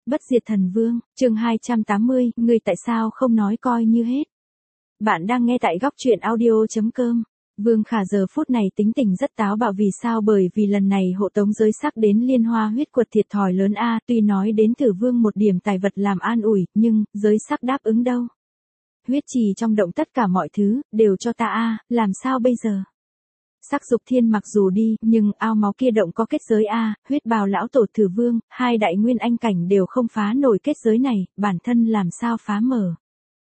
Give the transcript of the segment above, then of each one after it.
Bất diệt thần vương, chương 280, người tại sao không nói coi như hết. Bạn đang nghe tại góc truyện audio.com. Vương Khả giờ phút này tính tình rất táo bạo vì sao, bởi vì lần này hộ tống giới sắc đến Liên Hoa huyết quật thiệt thòi lớn a, tuy nói đến Tử Vương một điểm tài vật làm an ủi, nhưng giới sắc đáp ứng đâu. Huyết trì trong động tất cả mọi thứ đều cho ta a, làm sao bây giờ? Sắc Dục Thiên mặc dù đi, nhưng ao máu kia động có kết giới a, huyết bào lão tổ Tử Vương, hai đại nguyên anh cảnh đều không phá nổi kết giới này, bản thân làm sao phá mở?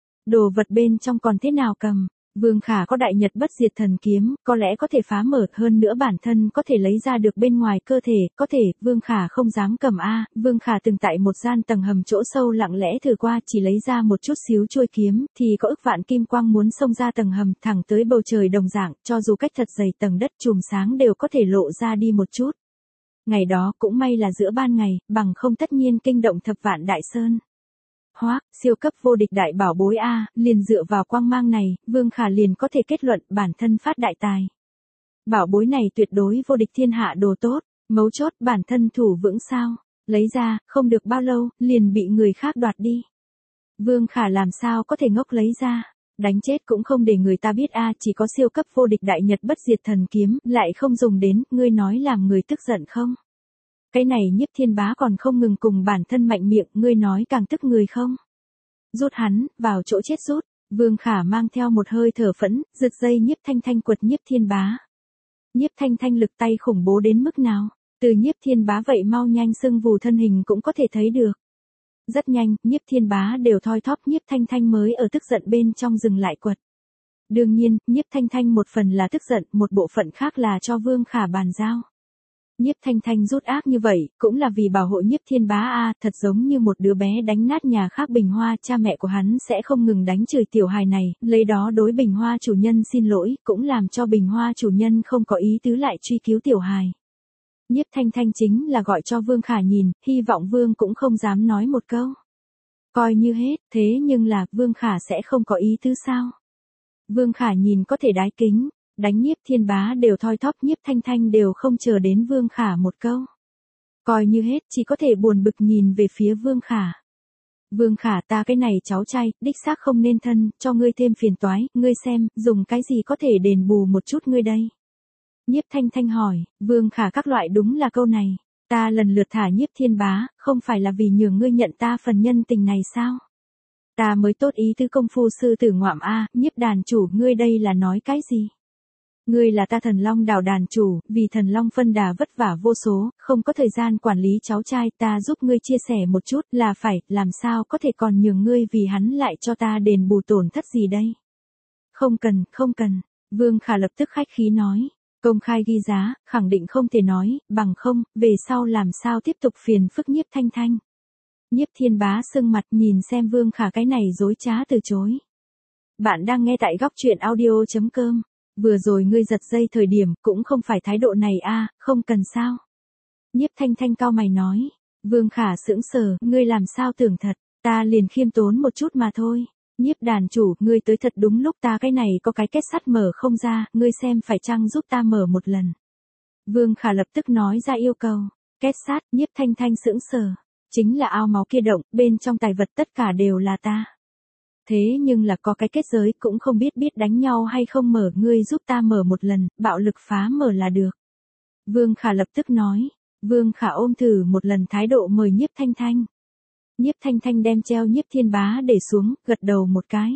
Đồ vật bên trong còn thế nào cầm? Vương Khả có đại nhật bất diệt thần kiếm, có lẽ có thể phá mở, hơn nữa bản thân có thể lấy ra được bên ngoài cơ thể, có thể, Vương Khả không dám cầm a. Vương Khả từng tại một gian tầng hầm chỗ sâu lặng lẽ thử qua, chỉ lấy ra một chút xíu chuôi kiếm, thì có ức vạn kim quang muốn xông ra tầng hầm, thẳng tới bầu trời đồng dạng, cho dù cách thật dày tầng đất chùm sáng đều có thể lộ ra đi một chút. Ngày đó cũng may là giữa ban ngày, bằng không tất nhiên kinh động thập vạn đại sơn. Hoác, siêu cấp vô địch đại bảo bối a, liền dựa vào quang mang này, Vương Khả liền có thể kết luận bản thân phát đại tài. Bảo bối này tuyệt đối vô địch thiên hạ đồ tốt, mấu chốt bản thân thủ vững sao, lấy ra, không được bao lâu, liền bị người khác đoạt đi. Vương Khả làm sao có thể ngốc lấy ra, đánh chết cũng không để người ta biết a, chỉ có siêu cấp vô địch đại nhật bất diệt thần kiếm, lại không dùng đến, ngươi nói làm người tức giận không? Cái này Nhiếp Thiên Bá còn không ngừng cùng bản thân mạnh miệng, ngươi nói càng tức người không? Rút hắn, vào chỗ chết rút, Vương Khả mang theo một hơi thở phẫn, giật dây Nhiếp Thanh Thanh quật Nhiếp Thiên Bá. Nhiếp Thanh Thanh lực tay khủng bố đến mức nào, từ Nhiếp Thiên Bá vậy mau nhanh sưng vù thân hình cũng có thể thấy được. Rất nhanh, Nhiếp Thiên Bá đều thoi thóp, Nhiếp Thanh Thanh mới ở tức giận bên trong dừng lại quật. Đương nhiên, Nhiếp Thanh Thanh một phần là tức giận, một bộ phận khác là cho Vương Khả bàn giao. Nhiếp Thanh Thanh rút ác như vậy, cũng là vì bảo hộ Nhiếp Thiên Bá a, thật giống như một đứa bé đánh nát nhà khác bình hoa, cha mẹ của hắn sẽ không ngừng đánh chửi tiểu hài này, lấy đó đối bình hoa chủ nhân xin lỗi, cũng làm cho bình hoa chủ nhân không có ý tứ lại truy cứu tiểu hài. Nhiếp Thanh Thanh chính là gọi cho Vương Khả nhìn, hy vọng Vương cũng không dám nói một câu. Coi như hết, thế nhưng là, Vương Khả sẽ không có ý tứ sao? Vương Khả nhìn có thể đái kính. Đánh Nhiếp Thiên Bá đều thoi thóp, Nhiếp Thanh Thanh đều không chờ đến Vương Khả một câu. Coi như hết, chỉ có thể buồn bực nhìn về phía Vương Khả. Vương Khả, ta cái này cháu trai, đích xác không nên thân, cho ngươi thêm phiền toái, ngươi xem, dùng cái gì có thể đền bù một chút ngươi đây? Nhiếp Thanh Thanh hỏi, Vương Khả các loại đúng là câu này, ta lần lượt thả Nhiếp Thiên Bá, không phải là vì nhường ngươi nhận ta phần nhân tình này sao? Ta mới tốt ý tứ công phu sư tử ngoạm a, Nhiếp đàn chủ, ngươi đây là nói cái gì? Ngươi là ta Thần Long đảo đàn chủ, vì Thần Long phân đà vất vả vô số, không có thời gian quản lý cháu trai, ta giúp ngươi chia sẻ một chút, là phải, làm sao có thể còn nhường ngươi vì hắn lại cho ta đền bù tổn thất gì đây? Không cần, không cần, Vương Khả lập tức khách khí nói, công khai ghi giá, khẳng định không thể nói, bằng không, về sau làm sao tiếp tục phiền phức Nhiếp Thanh Thanh. Nhiếp Thiên Bá sưng mặt nhìn xem Vương Khả cái này dối trá từ chối. Bạn đang nghe tại góc truyện audio.com. Vừa rồi ngươi giật dây thời điểm, cũng không phải thái độ này a, không cần sao. Nhiếp Thanh Thanh cau mày nói. Vương Khả sững sờ, ngươi làm sao tưởng thật, ta liền khiêm tốn một chút mà thôi. Nhiếp đàn chủ, ngươi tới thật đúng lúc, ta cái này có cái kết sắt mở không ra, ngươi xem phải chăng giúp ta mở một lần. Vương Khả lập tức nói ra yêu cầu. Kết sắt, Nhiếp Thanh Thanh sững sờ. Chính là ao máu kia động, bên trong tài vật tất cả đều là ta. Thế nhưng là có cái kết giới, cũng không biết đánh nhau hay không mở, ngươi giúp ta mở một lần, bạo lực phá mở là được. Vương Khả lập tức nói. Vương Khả ôm thử một lần thái độ mời Nhiếp Thanh Thanh. Nhiếp Thanh Thanh đem treo Nhiếp Thiên Bá để xuống, gật đầu một cái.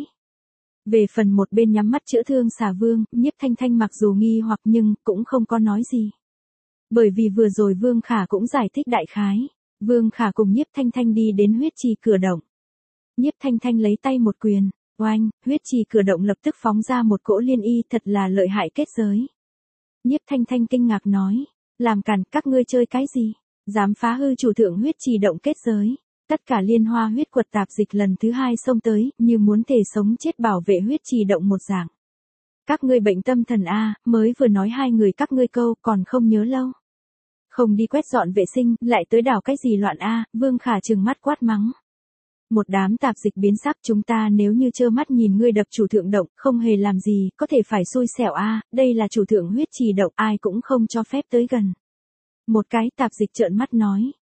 Về phần một bên nhắm mắt chữa thương xà Vương, Nhiếp Thanh Thanh mặc dù nghi hoặc nhưng cũng không có nói gì. Bởi vì vừa rồi Vương Khả cũng giải thích đại khái. Vương Khả cùng Nhiếp Thanh Thanh đi đến huyết trì cửa động. Nhiếp Thanh Thanh lấy tay một quyền, oanh, huyết trì cửa động lập tức phóng ra một cỗ liên y, thật là lợi hại kết giới. Nhiếp Thanh Thanh kinh ngạc nói, làm càn, các ngươi chơi cái gì? Dám phá hư chủ thượng huyết trì động kết giới. Tất cả Liên Hoa huyết quật tạp dịch lần thứ hai xông tới, như muốn thể sống chết bảo vệ huyết trì động một dạng. Các ngươi bệnh tâm thần a, mới vừa nói hai người các ngươi câu, còn không nhớ lâu. Không đi quét dọn vệ sinh, lại tới đảo cái gì loạn a, Vương Khả trừng mắt quát mắng. Một đám tạp dịch biến sắc, chúng ta nếu như trơ mắt nhìn ngươi đập chủ thượng động, không hề làm gì, có thể phải xui xẻo a, đây là chủ thượng huyết trì động, ai cũng không cho phép tới gần. Một cái tạp dịch trợn mắt nói,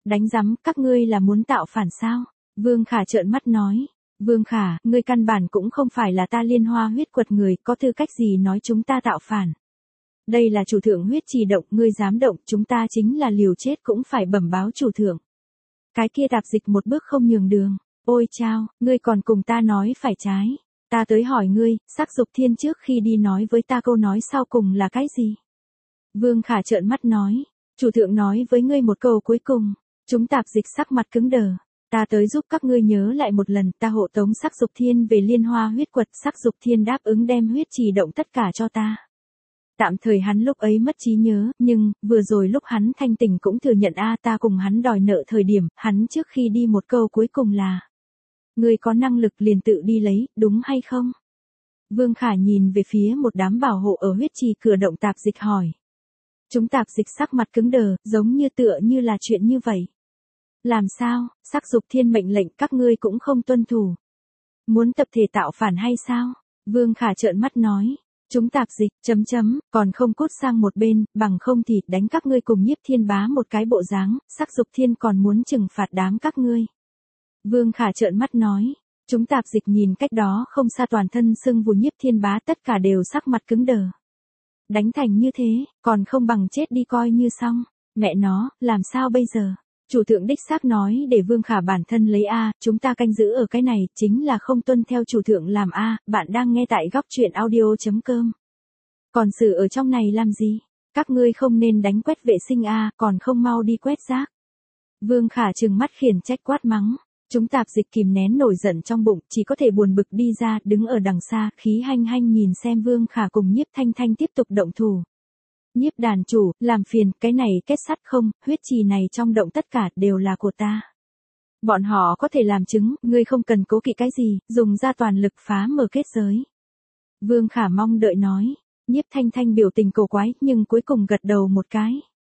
Đánh rắm, các ngươi là muốn tạo phản sao? Vương Khả trợn mắt nói. Vương Khả, ngươi căn bản cũng không phải là ta Liên Hoa huyết quật người, có tư cách gì nói chúng ta tạo phản. Đây là chủ thượng huyết trì động, ngươi dám động, chúng ta chính là liều chết cũng phải bẩm báo chủ thượng. Cái kia Tạp Dịch một bước không nhường đường. Ôi chao, ngươi còn cùng ta nói phải trái. Ta tới hỏi ngươi, Sắc Dục Thiên trước khi đi nói với ta câu nói sau cùng là cái gì? Vương Khả trợn mắt nói. Chủ thượng nói với ngươi một câu cuối cùng. Chúng Tạp Dịch sắc mặt cứng đờ. Ta tới giúp các ngươi nhớ lại một lần, ta hộ tống Sắc Dục Thiên về Liên Hoa huyết quật, Sắc Dục Thiên đáp ứng đem huyết trì động tất cả cho ta. Tạm thời hắn lúc ấy mất trí nhớ, nhưng, vừa rồi lúc hắn thanh tỉnh cũng thừa nhận ta cùng hắn đòi nợ thời điểm, hắn trước khi đi một câu cuối cùng là. Ngươi có năng lực liền tự đi lấy, đúng hay không? Vương Khả nhìn về phía một đám bảo hộ ở huyết trì cửa động Tạp Dịch hỏi. Chúng Tạp Dịch sắc mặt cứng đờ, giống như tựa như là chuyện như vậy. Làm sao, Sắc Dục Thiên mệnh lệnh các ngươi cũng không tuân thủ. Muốn tập thể tạo phản hay sao? Vương Khả trợn mắt nói. Chúng Tạp Dịch, còn không cút sang một bên, bằng không thì đánh các ngươi cùng Nhiếp Thiên Bá một cái bộ dáng, Sắc Dục Thiên còn muốn trừng phạt đám các ngươi. Vương Khả trợn mắt nói. Chúng Tạp Dịch nhìn cách đó không xa toàn thân sưng vù Nhiếp Thiên Bá tất cả đều sắc mặt cứng đờ. Đánh thành như thế, còn không bằng chết đi coi như xong. Mẹ nó, làm sao bây giờ? Chủ thượng đích xác nói để Vương Khả bản thân lấy chúng ta canh giữ ở cái này, chính là không tuân theo chủ thượng làm bạn đang nghe tại góc truyện audio.com. Còn xử ở trong này làm gì? Các ngươi không nên đánh quét vệ sinh còn không mau đi quét rác. Vương Khả trừng mắt khiển trách quát mắng. Chúng Tạp Dịch kìm nén nổi giận trong bụng, chỉ có thể buồn bực đi ra, đứng ở đằng xa, khí hanh hanh nhìn xem Vương Khả cùng Nhiếp Thanh Thanh tiếp tục động thủ. Nhiếp đàn chủ, làm phiền, cái này kết sắt không, huyết trì này trong động tất cả đều là của ta. Bọn họ có thể làm chứng, ngươi không cần cố kỵ cái gì, dùng ra toàn lực phá mở kết giới. Vương Khả mong đợi nói. Nhiếp Thanh Thanh biểu tình cổ quái, nhưng cuối cùng gật đầu một cái.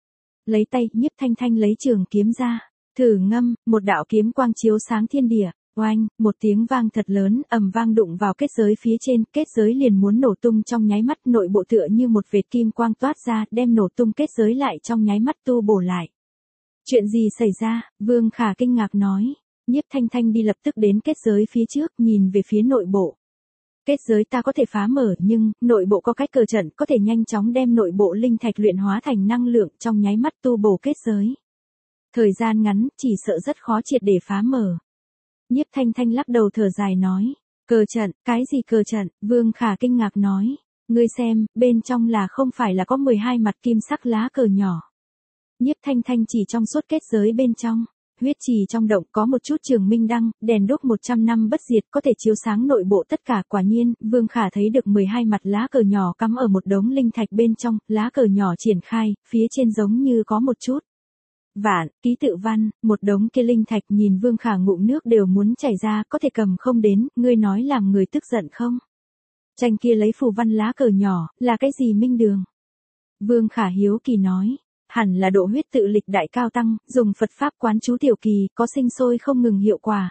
Lấy tay, Nhiếp Thanh Thanh lấy trường kiếm ra. Thử ngâm, một đạo kiếm quang chiếu sáng thiên địa. Oanh, một tiếng vang thật lớn, ầm vang đụng vào kết giới phía trên, kết giới liền muốn nổ tung trong nháy mắt, nội bộ tựa như một vệt kim quang toát ra, đem nổ tung kết giới lại trong nháy mắt tu bổ lại. Chuyện gì xảy ra? Vương Khả kinh ngạc nói. Nhiếp Thanh Thanh đi lập tức đến kết giới phía trước, nhìn về phía nội bộ. Kết giới ta có thể phá mở, nhưng, nội bộ có cách cờ trận, có thể nhanh chóng đem nội bộ linh thạch luyện hóa thành năng lượng, trong nháy mắt tu bổ kết giới. Thời gian ngắn, chỉ sợ rất khó triệt để phá mở. Nhiếp Thanh Thanh lắc đầu thở dài nói. Cờ trận, cái gì cờ trận? Vương Khả kinh ngạc nói. Ngươi xem, bên trong là không phải là có 12 mặt kim sắc lá cờ nhỏ. Nhiếp Thanh Thanh chỉ trong suốt kết giới bên trong. Huyết trì trong động có một chút trường minh đăng, đèn đốt 100 năm bất diệt có thể chiếu sáng nội bộ tất cả. Quả nhiên, Vương Khả thấy được 12 mặt lá cờ nhỏ cắm ở một đống linh thạch bên trong, lá cờ nhỏ triển khai, phía trên giống như có một chút. Vạn, ký tự văn, một đống kia linh thạch nhìn Vương Khả ngụm nước đều muốn chảy ra, có thể cầm không đến, ngươi nói làm người tức giận không? Tranh kia lấy phù văn lá cờ nhỏ, là cái gì minh đường? Vương Khả hiếu kỳ nói, hẳn là độ huyết tự lịch đại cao tăng, dùng Phật Pháp quán chú tiểu kỳ, có sinh sôi không ngừng hiệu quả.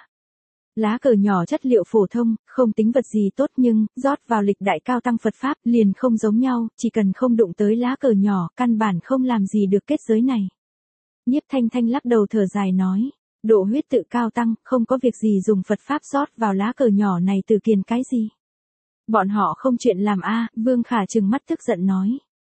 Lá cờ nhỏ chất liệu phổ thông, không tính vật gì tốt nhưng, rót vào lịch đại cao tăng Phật Pháp liền không giống nhau, chỉ cần không đụng tới lá cờ nhỏ, căn bản không làm gì được kết giới này. Nhiếp Thanh Thanh lắc đầu thở dài nói, độ huyết tự cao tăng, không có việc gì dùng Phật Pháp rót vào lá cờ nhỏ này từ kiền cái gì. Bọn họ không chuyện làm Vương Khả trừng mắt tức giận nói.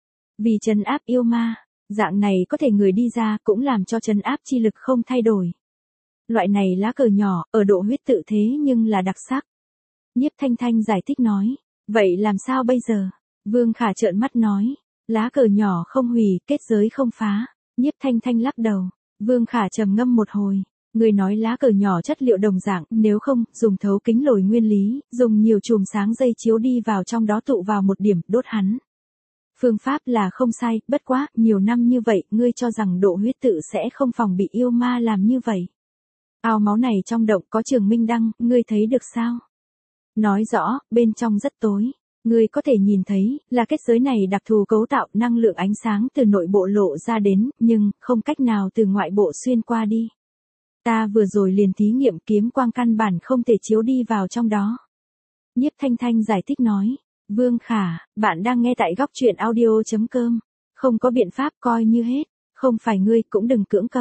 Vì trấn áp yêu ma, dạng này có thể người đi ra cũng làm cho trấn áp chi lực không thay đổi. Loại này lá cờ nhỏ, ở độ huyết tự thế nhưng là đặc sắc. Nhiếp Thanh Thanh giải thích nói, vậy làm sao bây giờ? Vương Khả trợn mắt nói, lá cờ nhỏ không hủy, kết giới không phá. Nhiếp Thanh Thanh lắc đầu. Vương Khả trầm ngâm một hồi. Người nói lá cờ nhỏ chất liệu đồng dạng, nếu không, dùng thấu kính lồi nguyên lý, dùng nhiều chùm sáng dây chiếu đi vào trong đó tụ vào một điểm, đốt hắn. Phương pháp là không sai, bất quá, nhiều năm như vậy, ngươi cho rằng độ huyết tự sẽ không phòng bị yêu ma làm như vậy. Ao máu này trong động có trường minh đăng, ngươi thấy được sao? Nói rõ, bên trong rất tối. Ngươi có thể nhìn thấy, là kết giới này đặc thù cấu tạo năng lượng ánh sáng từ nội bộ lộ ra đến, nhưng, không cách nào từ ngoại bộ xuyên qua đi. Ta vừa rồi liền thí nghiệm kiếm quang căn bản không thể chiếu đi vào trong đó. Nhiếp Thanh Thanh giải thích nói, Vương Khả, bạn đang nghe tại góc truyện audio.com. Không có biện pháp coi như hết, không phải ngươi cũng đừng cưỡng cầu.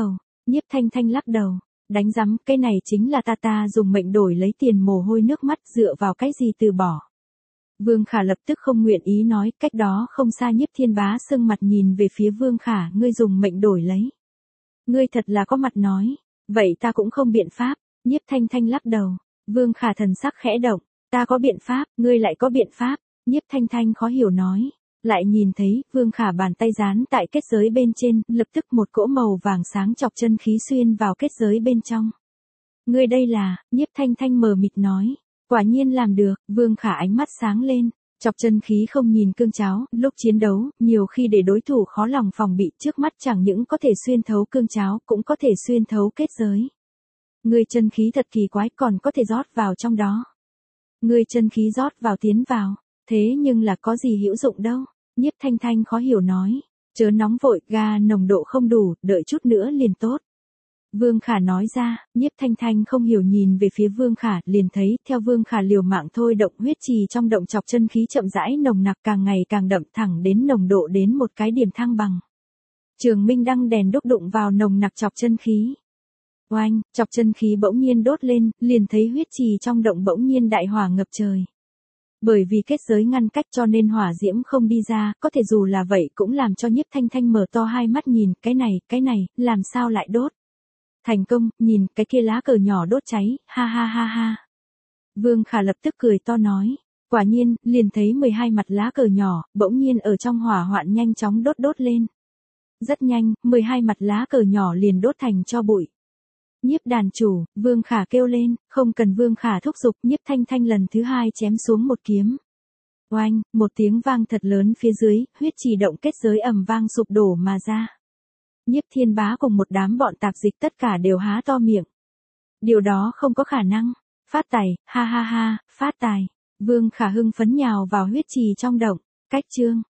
Nhiếp Thanh Thanh lắc đầu, đánh rắm, cái này chính là ta dùng mệnh đổi lấy tiền mồ hôi nước mắt, dựa vào cái gì từ bỏ. Vương Khả lập tức không nguyện ý nói, cách đó không xa Nhiếp Thiên Bá sưng mặt nhìn về phía Vương Khả, ngươi dùng mệnh đổi lấy. Ngươi thật là có mặt nói, vậy ta cũng không biện pháp. Nhiếp Thanh Thanh lắc đầu, Vương Khả thần sắc khẽ động, ta có biện pháp, ngươi lại có biện pháp. Nhiếp Thanh Thanh khó hiểu nói, lại nhìn thấy Vương Khả bàn tay dán tại kết giới bên trên, lập tức một cỗ màu vàng sáng chọc chân khí xuyên vào kết giới bên trong. Ngươi đây là, Nhiếp Thanh Thanh mờ mịt nói, quả nhiên làm được. Vương Khả ánh mắt sáng lên, chọc chân khí không nhìn cương cháo, lúc chiến đấu, nhiều khi để đối thủ khó lòng phòng bị, trước mắt chẳng những có thể xuyên thấu cương cháo, cũng có thể xuyên thấu kết giới. Ngươi chân khí thật kỳ quái, còn có thể rót vào trong đó. Ngươi chân khí rót vào tiến vào, thế nhưng là có gì hữu dụng đâu. Nhiếp Thanh Thanh khó hiểu nói, chớ nóng vội, ga nồng độ không đủ, đợi chút nữa liền tốt. Vương Khả nói ra, Nhiếp Thanh Thanh không hiểu nhìn về phía Vương Khả, liền thấy, theo Vương Khả liều mạng thôi động huyết trì trong động chọc chân khí chậm rãi nồng nặc càng ngày càng đậm thẳng đến nồng độ đến một cái điểm thăng bằng. Trường Minh đăng đèn đúc đụng vào nồng nặc chọc chân khí. Oanh, chọc chân khí bỗng nhiên đốt lên, liền thấy huyết trì trong động bỗng nhiên đại hỏa ngập trời. Bởi vì kết giới ngăn cách cho nên hỏa diễm không đi ra, có thể dù là vậy cũng làm cho Nhiếp Thanh Thanh mở to hai mắt nhìn, cái này, làm sao lại đốt? Thành công, nhìn, cái kia lá cờ nhỏ đốt cháy, ha ha ha ha. Vương Khả lập tức cười to nói, quả nhiên, liền thấy 12 mặt lá cờ nhỏ, bỗng nhiên ở trong hỏa hoạn nhanh chóng đốt lên. Rất nhanh, 12 mặt lá cờ nhỏ liền đốt thành tro bụi. Nhiếp đàn chủ, Vương Khả kêu lên, không cần Vương Khả thúc giục, Nhiếp Thanh Thanh lần thứ hai chém xuống một kiếm. Oanh, một tiếng vang thật lớn phía dưới, huyết trì động kết giới ầm vang sụp đổ mà ra. Nhiếp Thiên Bá cùng một đám bọn tạp dịch tất cả đều há to miệng. Điều đó không có khả năng. Phát tài, ha ha ha, phát tài. Vương Khả hưng phấn nhào vào huyết trì trong động. Cách chương.